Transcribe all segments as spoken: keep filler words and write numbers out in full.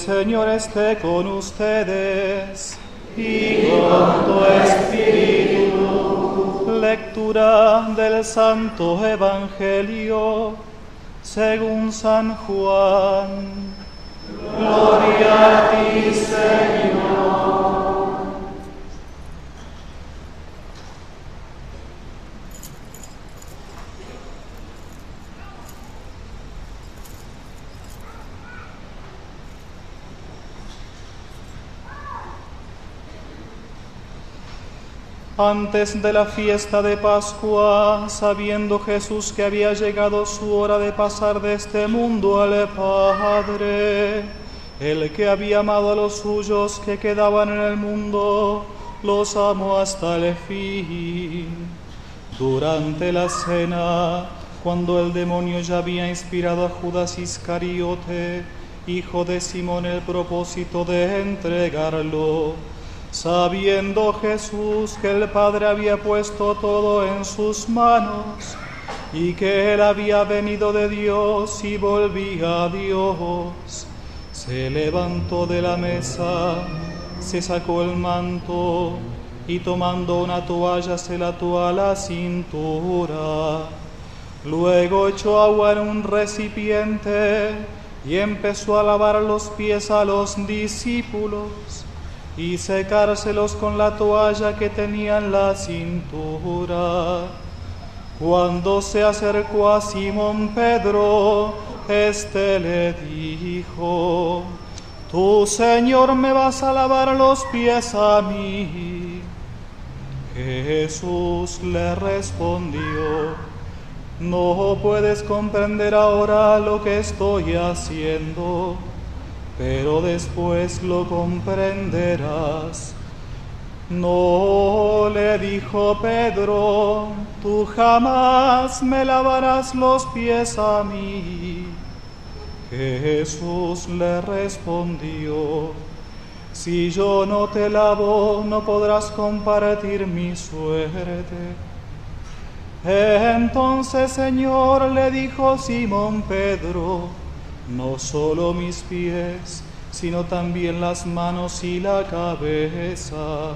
Señor esté con ustedes y con tu espíritu. Lectura del Santo Evangelio según San Juan. Gloria a ti, Señor. Antes de la fiesta de Pascua, sabiendo Jesús que había llegado su hora de pasar de este mundo al Padre, el que había amado a los suyos que quedaban en el mundo, los amó hasta el fin. Durante la cena, cuando el demonio ya había inspirado a Judas Iscariote, hijo de Simón, el propósito de entregarlo, sabiendo Jesús que el Padre había puesto todo en sus manos y que Él había venido de Dios y volvía a Dios, se levantó de la mesa, se sacó el manto y tomando una toalla se la ató a la cintura. Luego echó agua en un recipiente y empezó a lavar los pies a los discípulos y secárselos con la toalla que tenía en la cintura. Cuando se acercó a Simón Pedro, éste le dijo: «Tú, Señor, me vas a lavar los pies a mí». Jesús le respondió: «No puedes comprender ahora lo que estoy haciendo, pero después lo comprenderás». «No», le dijo Pedro, «tú jamás me lavarás los pies a mí». Jesús le respondió: «Si yo no te lavo, no podrás compartir mi suerte». «Entonces, Señor», le dijo Simón Pedro, «no solo mis pies, sino también las manos y la cabeza».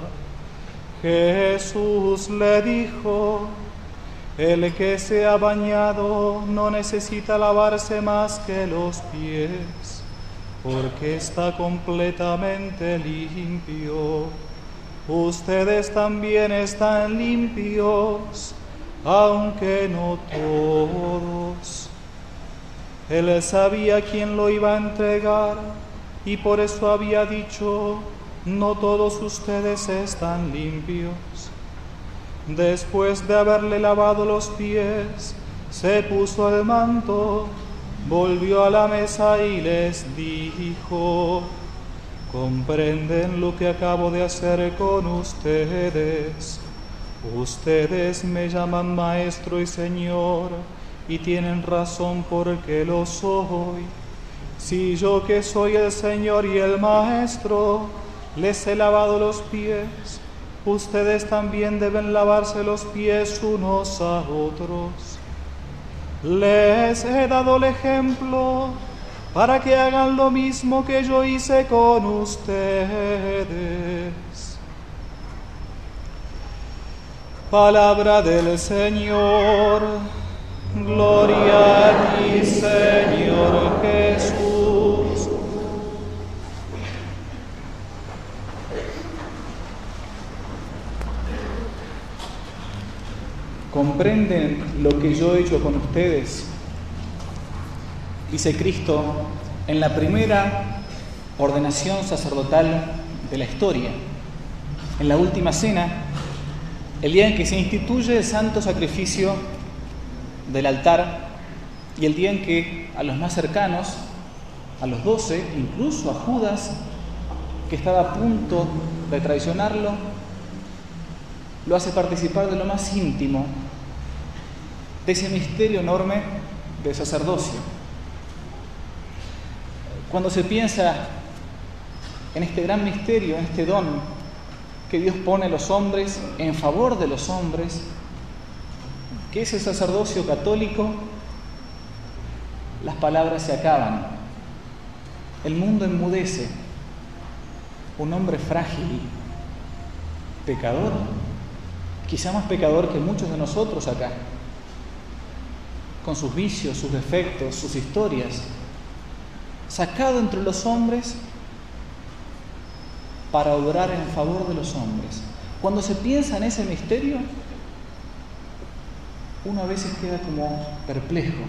Jesús le dijo: «El que se ha bañado no necesita lavarse más que los pies, porque está completamente limpio. Ustedes también están limpios, aunque no todos». Él sabía quién lo iba a entregar y por eso había dicho: «No todos ustedes están limpios». Después de haberle lavado los pies, se puso el manto, volvió a la mesa y les dijo: «¿Comprenden lo que acabo de hacer con ustedes? Ustedes me llaman Maestro y Señor, y tienen razón porque lo soy. Si yo, que soy el Señor y el Maestro, les he lavado los pies, ustedes también deben lavarse los pies unos a otros. Les he dado el ejemplo para que hagan lo mismo que yo hice con ustedes». Palabra del Señor. Gloria a ti, Señor Jesús. ¿Comprenden lo que yo he hecho con ustedes?, dice Cristo en la primera ordenación sacerdotal de la historia, en la última cena, el día en que se instituye el santo sacrificio del altar y el día en que a los más cercanos, a los doce, incluso a Judas, que estaba a punto de traicionarlo, lo hace participar de lo más íntimo de ese misterio enorme del sacerdocio. Cuando se piensa en este gran misterio, en este don que Dios pone a los hombres en favor de los hombres, que es el sacerdocio católico, las palabras se acaban. el mundo enmudece. Un hombre frágil, pecador, quizá más pecador que muchos de nosotros acá, con sus vicios, sus defectos, sus historias, sacado entre los hombres para obrar en favor de los hombres. Cuando se piensa en ese misterio, uno a veces queda como perplejo.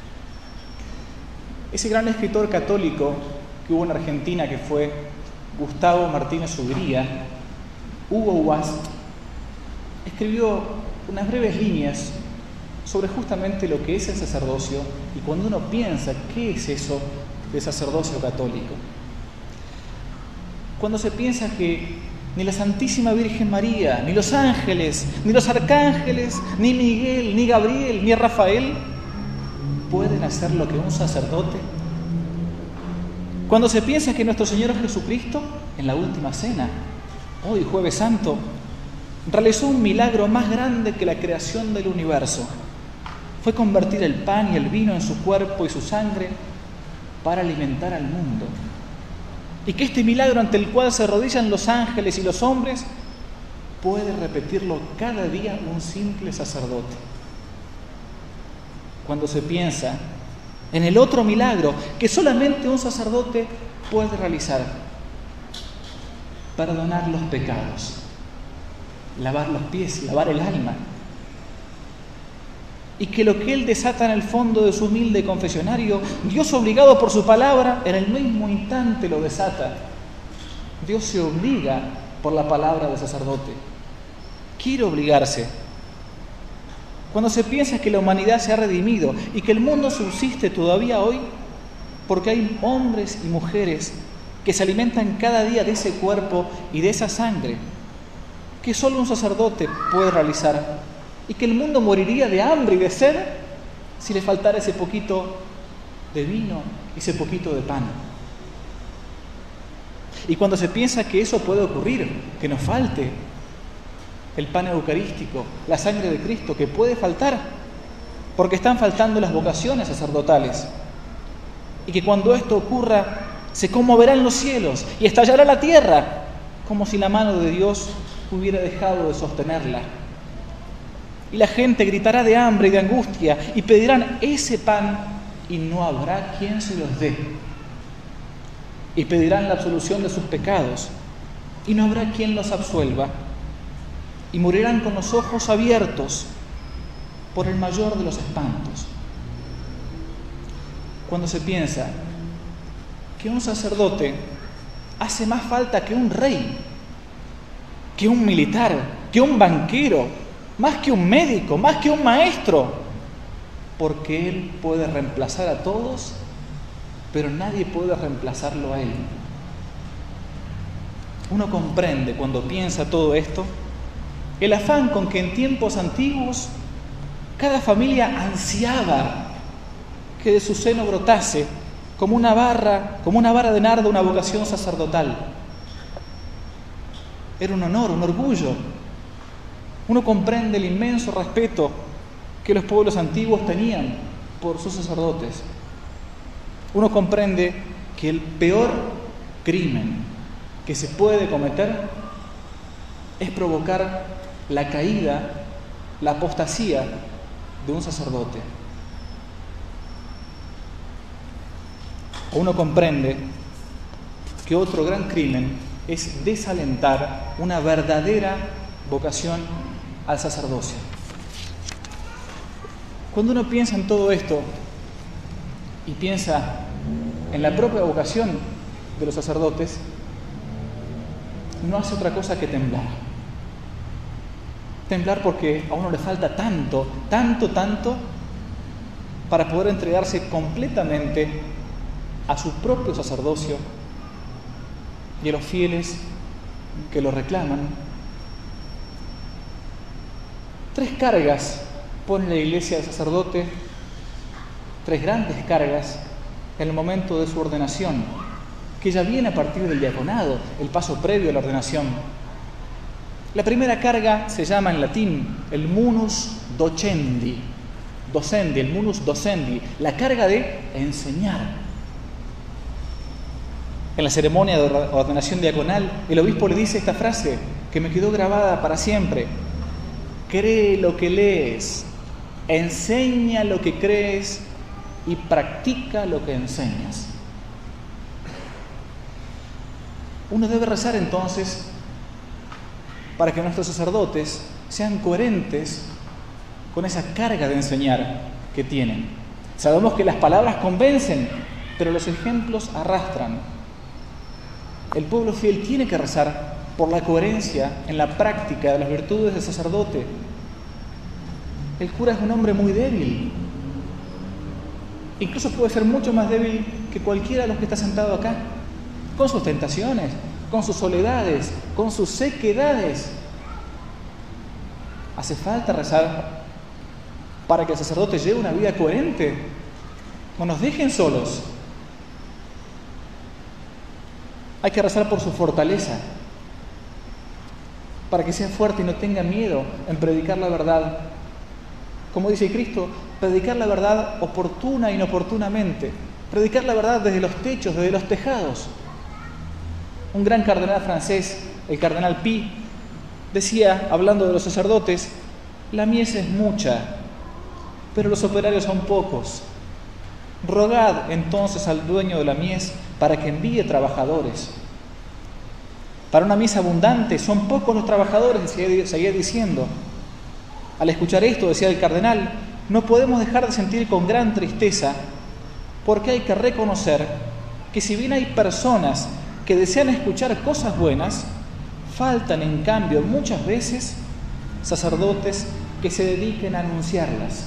Ese gran escritor católico que hubo en Argentina, que fue Gustavo Martínez Ugría, Hugo Huast, escribió unas breves líneas sobre justamente lo que es el sacerdocio y cuando uno piensa qué es eso de sacerdocio católico. Cuando se piensa que ni la Santísima Virgen María, ni los ángeles, ni los arcángeles, ni Miguel, ni Gabriel, ni Rafael pueden hacer lo que un sacerdote. Cuando se piensa que nuestro Señor Jesucristo, en la última cena, hoy Jueves Santo, realizó un milagro más grande que la creación del universo. Fue convertir el pan y el vino en su cuerpo y su sangre para alimentar al mundo. Y que este milagro ante el cual se arrodillan los ángeles y los hombres, puede repetirlo cada día un simple sacerdote. Cuando se piensa en el otro milagro que solamente un sacerdote puede realizar, perdonar los pecados, lavar los pies, lavar el alma, y que lo que él desata en el fondo de su humilde confesionario, Dios obligado por su palabra, en el mismo instante lo desata. Dios se obliga por la palabra del sacerdote. Quiere obligarse. Cuando se piensa que la humanidad se ha redimido y que el mundo subsiste todavía hoy, porque hay hombres y mujeres que se alimentan cada día de ese cuerpo y de esa sangre, que solo un sacerdote puede realizar, y que el mundo moriría de hambre y de sed si le faltara ese poquito de vino y ese poquito de pan. Y cuando se piensa que eso puede ocurrir, que nos falte el pan eucarístico, la sangre de Cristo, que puede faltar, porque están faltando las vocaciones sacerdotales, y que cuando esto ocurra, se conmoverán los cielos y estallará la tierra, como si la mano de Dios hubiera dejado de sostenerla. Y la gente gritará de hambre y de angustia y pedirán ese pan y no habrá quien se los dé. Y pedirán la absolución de sus pecados y no habrá quien los absuelva. Y morirán con los ojos abiertos por el mayor de los espantos. Cuando se piensa que un sacerdote hace más falta que un rey, que un militar, que un banquero, más que un médico, más que un maestro, porque él puede reemplazar a todos, pero nadie puede reemplazarlo a él. Uno comprende cuando piensa todo esto el afán con que en tiempos antiguos cada familia ansiaba que de su seno brotase como una barra, como una vara de nardo, una vocación sacerdotal. Era un honor, un orgullo. Uno comprende el inmenso respeto que los pueblos antiguos tenían por sus sacerdotes. Uno comprende que el peor crimen que se puede cometer es provocar la caída, la apostasía de un sacerdote. Uno comprende que otro gran crimen es desalentar una verdadera vocación al sacerdocio. Cuando uno piensa en todo esto y piensa en la propia vocación de los sacerdotes, no hace otra cosa que temblar. Temblar porque a uno le falta tanto, tanto, tanto para poder entregarse completamente a su propio sacerdocio y a los fieles que lo reclaman. Tres cargas pone la Iglesia del sacerdote, tres grandes cargas en el momento de su ordenación, que ya viene a partir del diaconado, el paso previo a la ordenación. La primera carga se llama en latín el munus docendi, docendi, el munus docendi, la carga de enseñar. En la ceremonia de ordenación diaconal, el obispo le dice esta frase que me quedó grabada para siempre: cree lo que lees, enseña lo que crees y practica lo que enseñas. Uno debe rezar entonces para que nuestros sacerdotes sean coherentes con esa carga de enseñar que tienen. Sabemos que las palabras convencen, pero los ejemplos arrastran. El pueblo fiel tiene que rezar por la coherencia en la práctica de las virtudes del sacerdote. El cura es un hombre muy débil. Incluso puede ser mucho más débil que cualquiera de los que está sentado acá, con sus tentaciones, con sus soledades, con sus sequedades. Hace falta rezar para que el sacerdote lleve una vida coherente. No nos dejen solos. Hay que rezar por su fortaleza, para que sea fuerte y no tenga miedo en predicar la verdad. Como dice Cristo, predicar la verdad oportuna e inoportunamente, predicar la verdad desde los techos, desde los tejados. Un gran cardenal francés, el cardenal Pi, decía, hablando de los sacerdotes: la mies es mucha, pero los operarios son pocos. Rogad entonces al dueño de la mies para que envíe trabajadores. Para una mies abundante son pocos los trabajadores, seguía diciendo. Al escuchar esto, decía el cardenal, no podemos dejar de sentir con gran tristeza, porque hay que reconocer que si bien hay personas que desean escuchar cosas buenas, faltan en cambio muchas veces sacerdotes que se dediquen a anunciarlas.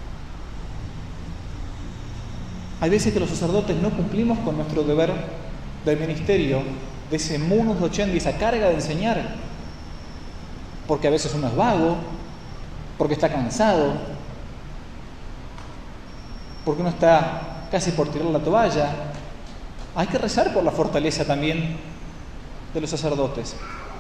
Hay veces que los sacerdotes no cumplimos con nuestro deber del ministerio, de ese munus docendi, esa carga de enseñar, porque a veces uno es vago, porque está cansado, porque uno está casi por tirar la toalla. Hay que rezar por la fortaleza también de los sacerdotes.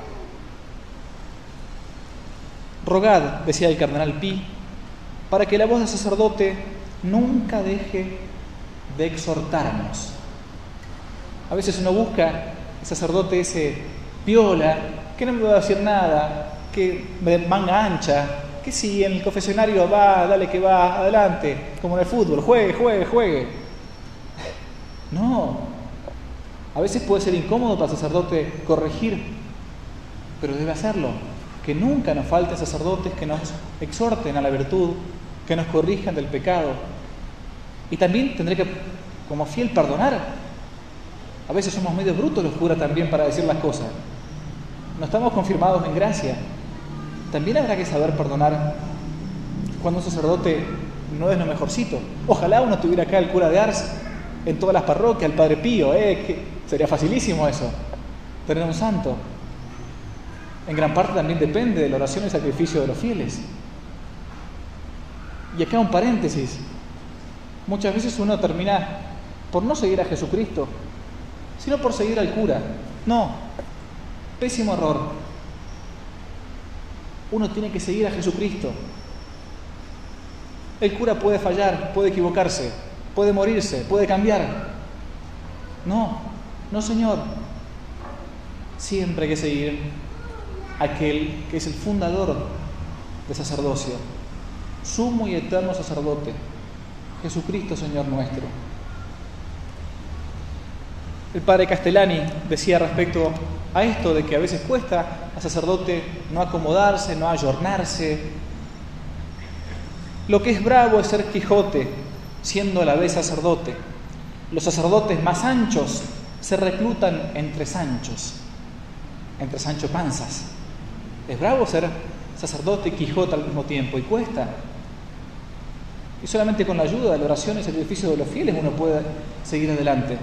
Rogad, decía el cardenal Pi, para que la voz del sacerdote nunca deje de exhortarnos. A veces uno busca el sacerdote ese piola, que no me va a decir nada, que de manga ancha, que si en el confesionario va, dale que va, adelante, como en el fútbol, juegue, juegue, juegue. No, a veces puede ser incómodo para el sacerdote corregir, pero debe hacerlo. Que nunca nos falten sacerdotes que nos exhorten a la virtud, que nos corrijan del pecado. Y también tendré que, como fiel, perdonar. A veces somos medio brutos los curas también para decir las cosas. No estamos confirmados en gracia. También habrá que saber perdonar cuando un sacerdote no es lo mejorcito. Ojalá uno tuviera acá el cura de Ars en todas las parroquias, el Padre Pío, ¿eh? Que sería facilísimo eso, tener un santo. En gran parte también depende de la oración y el sacrificio de los fieles. Y acá un paréntesis. Muchas veces uno termina por no seguir a Jesucristo, sino por seguir al cura. No, pésimo error. Uno tiene que seguir a Jesucristo. El cura puede fallar, puede equivocarse, puede morirse, puede cambiar. No, no señor. Siempre hay que seguir a aquel que es el fundador del sacerdocio, sumo y eterno sacerdote, Jesucristo, Señor nuestro. El padre Castellani decía respecto a esto de que a veces cuesta al sacerdote no acomodarse, no ayornarse. Lo que es bravo es ser Quijote, siendo a la vez sacerdote. Los sacerdotes más anchos se reclutan entre Sanchos, entre Sancho Panzas. Es bravo ser sacerdote y Quijote al mismo tiempo, y cuesta. Y solamente con la ayuda de la oración y el sacrificio de los fieles uno puede seguir adelante.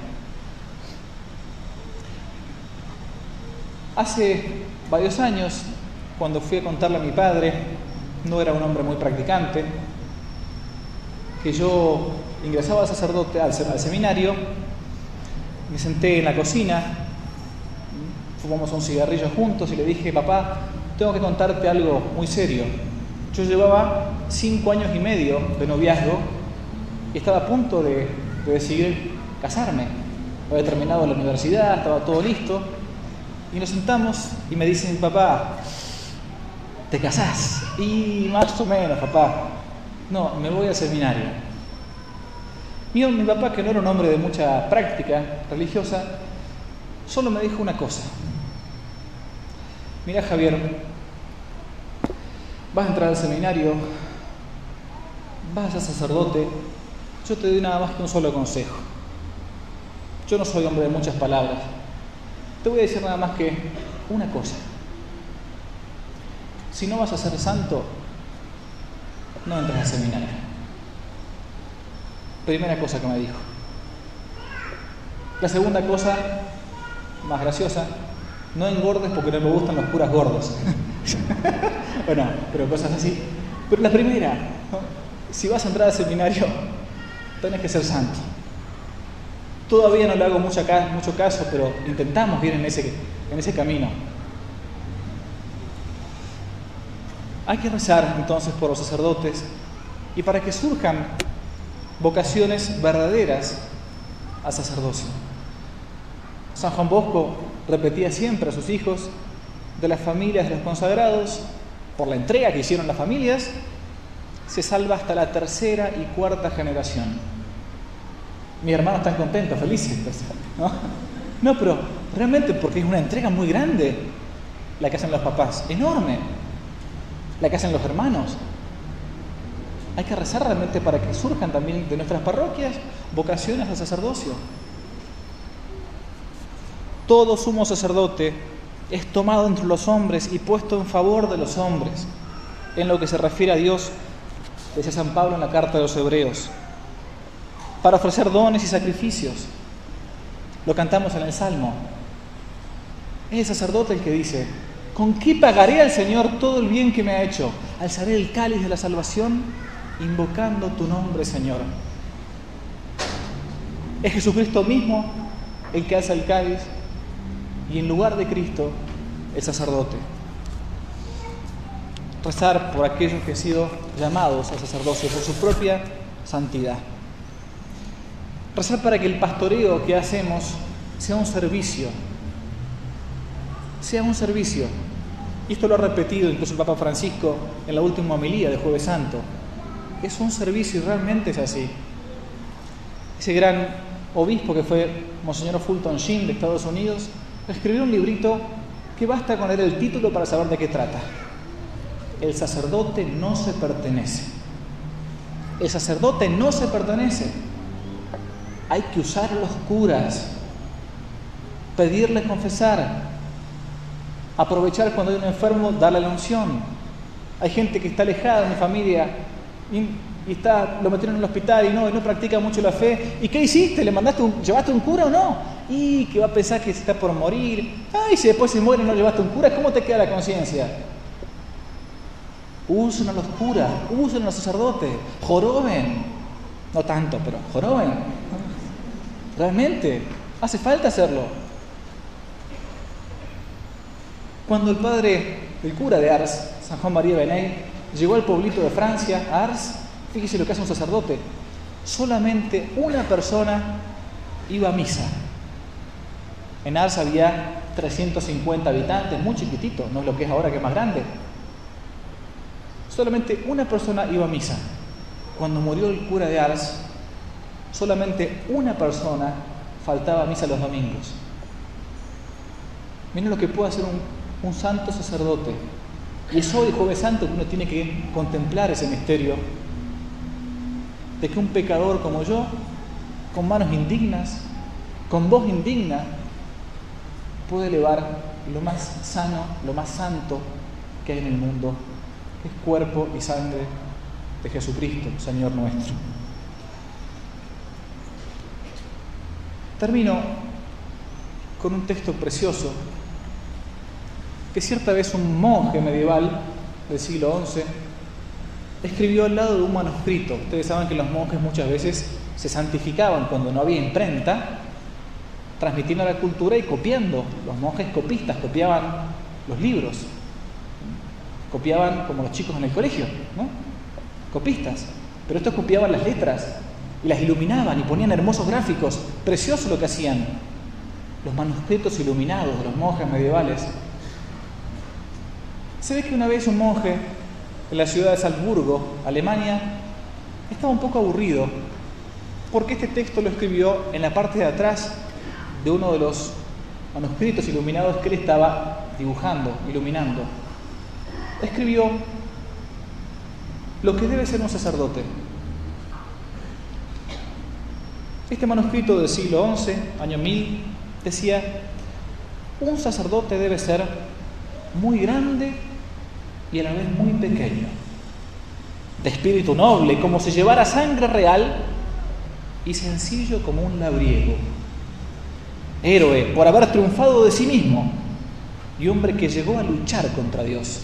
Hace varios años, cuando fui a contarle a mi padre, no era un hombre muy practicante, que yo ingresaba al sacerdote, al, al seminario, me senté en la cocina, fumamos un cigarrillo juntos y le dije: papá, tengo que contarte algo muy serio. Yo llevaba cinco años y medio de noviazgo y estaba a punto de, de decidir casarme. había terminado la universidad, estaba todo listo, y nos sentamos y me dice mi papá, ¿te casás? Y más o menos, papá. No, me voy al seminario. Y mi papá, que no era un hombre de mucha práctica religiosa, solo me dijo una cosa. Mira, Javier, vas a entrar al seminario, vas a ser sacerdote, yo te doy nada más que un solo consejo. Yo no soy hombre de muchas palabras. Te voy a decir nada más que una cosa. Si no vas a ser santo, no entres al seminario. Primera cosa que me dijo. La segunda cosa, más graciosa, no engordes porque no me gustan los curas gordos. Bueno, pero cosas así. Pero la primera, ¿no? Si vas a entrar al seminario, tenés que ser santo. Todavía no le hago mucho caso, pero intentamos ir en ese, en ese camino. Hay que rezar entonces por los sacerdotes y para que surjan vocaciones verdaderas al sacerdocio. San Juan Bosco repetía siempre a sus hijos: de las familias de los consagrados, por la entrega que hicieron las familias, se salva hasta la tercera y cuarta generación. Mis hermanos están contentos, felices, ¿no? No, pero realmente porque es una entrega muy grande la que hacen los papás, enorme, la que hacen los hermanos. Hay que rezar realmente para que surjan también de nuestras parroquias vocaciones al sacerdocio. Todo sumo sacerdote es tomado entre los hombres y puesto en favor de los hombres, en lo que se refiere a Dios, decía San Pablo en la carta de los Hebreos, para ofrecer dones y sacrificios. Lo cantamos en el Salmo. Es el sacerdote el que dice: ¿con qué pagaré al Señor todo el bien que me ha hecho? Alzaré el cáliz de la salvación invocando tu nombre, Señor. Es Jesucristo mismo el que alza el cáliz y en lugar de Cristo el sacerdote. Rezar por aquellos que han sido llamados al sacerdocio por su propia santidad. Rezar para que el pastoreo que hacemos sea un servicio. Sea un servicio. Y esto lo ha repetido incluso el Papa Francisco en la última homilía de Jueves Santo. Es un servicio y realmente es así. Ese gran obispo que fue Monseñor Fulton Sheen de Estados Unidos escribió un librito que basta con leer el título para saber de qué trata. El sacerdote no se pertenece. El sacerdote no se pertenece. Hay que usar a los curas, pedirles confesar, aprovechar cuando hay un enfermo, darle la unción. Hay gente que está alejada de mi familia y, y está, lo metieron en el hospital y no, y no practica mucho la fe. ¿Y qué hiciste? ¿Le mandaste un, llevaste un cura o no? Y que va a pensar que se está por morir. Ay, si después se muere y no llevaste un cura, ¿cómo te queda la conciencia? Usen a los curas, usen a los sacerdotes, joroben. No tanto, pero joroben. Realmente, hace falta hacerlo. Cuando el padre, el cura de Ars, San Juan María Benet, llegó al pueblito de Francia, a Ars, fíjese lo que hace un sacerdote. Solamente una persona iba a misa. En Ars había trescientos cincuenta habitantes, muy chiquitito, no es lo que es ahora que es más grande. Solamente una persona iba a misa. Cuando murió el cura de Ars, solamente una persona faltaba a misa los domingos. Miren lo que puede hacer un, un santo sacerdote. Y es hoy, Jueves Santo, que uno tiene que contemplar ese misterio de que un pecador como yo, con manos indignas, con voz indigna, puede elevar lo más sano, lo más santo que hay en el mundo, que es cuerpo y sangre de Jesucristo, Señor nuestro. Termino con un texto precioso que cierta vez un monje medieval del siglo once escribió al lado de un manuscrito. Ustedes saben que los monjes muchas veces se santificaban cuando no había imprenta, transmitiendo la cultura y copiando. Los monjes copistas copiaban los libros, copiaban como los chicos en el colegio, ¿no? Copistas, pero estos copiaban las letras y las iluminaban y ponían hermosos gráficos, precioso lo que hacían. Los manuscritos iluminados de los monjes medievales. Se ve que una vez un monje en la ciudad de Salzburgo, Alemania, estaba un poco aburrido porque este texto lo escribió en la parte de atrás de uno de los manuscritos iluminados que él estaba dibujando, iluminando. Escribió lo que debe ser un sacerdote. Este manuscrito del siglo once, año mil, decía: un sacerdote debe ser muy grande y a la vez muy pequeño, de espíritu noble, como si llevara sangre real, y sencillo como un labriego, héroe por haber triunfado de sí mismo y hombre que llegó a luchar contra Dios,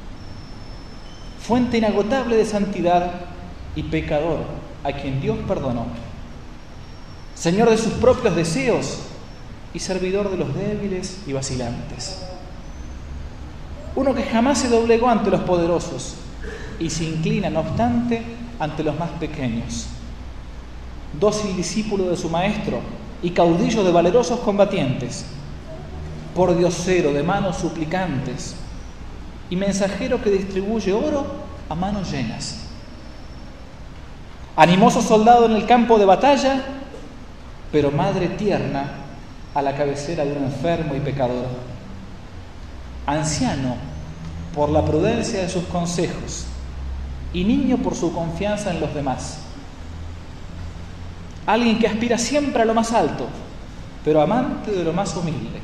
fuente inagotable de santidad y pecador a quien Dios perdonó, señor de sus propios deseos y servidor de los débiles y vacilantes, uno que jamás se doblegó ante los poderosos y se inclina, no obstante, ante los más pequeños, dócil discípulo de su maestro y caudillo de valerosos combatientes, pordiosero de manos suplicantes y mensajero que distribuye oro a manos llenas, animoso soldado en el campo de batalla, pero madre tierna a la cabecera de un enfermo y pecador, anciano por la prudencia de sus consejos y niño por su confianza en los demás, alguien que aspira siempre a lo más alto, pero amante de lo más humilde,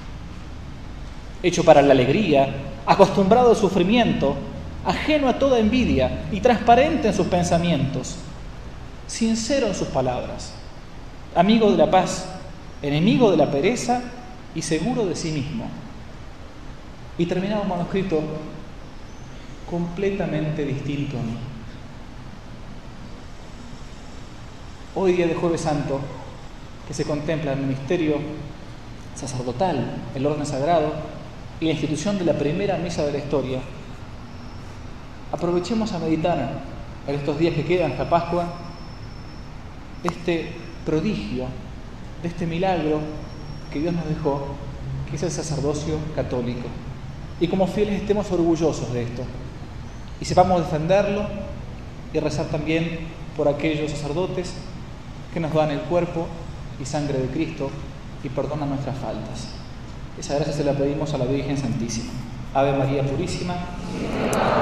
hecho para la alegría, acostumbrado al sufrimiento, ajeno a toda envidia y transparente en sus pensamientos, sincero en sus palabras, amigo de la paz, enemigo de la pereza y seguro de sí mismo. Y terminaba un manuscrito completamente distinto a mí. Hoy, día de Jueves Santo, que se contempla el ministerio sacerdotal, el orden sagrado y la institución de la primera misa de la historia, aprovechemos a meditar en estos días que quedan hasta Pascua este prodigio, de este milagro que Dios nos dejó, que es el sacerdocio católico. Y como fieles estemos orgullosos de esto y sepamos defenderlo y rezar también por aquellos sacerdotes que nos dan el cuerpo y sangre de Cristo y perdonan nuestras faltas. Esa gracia se la pedimos a la Virgen Santísima. Ave María Purísima.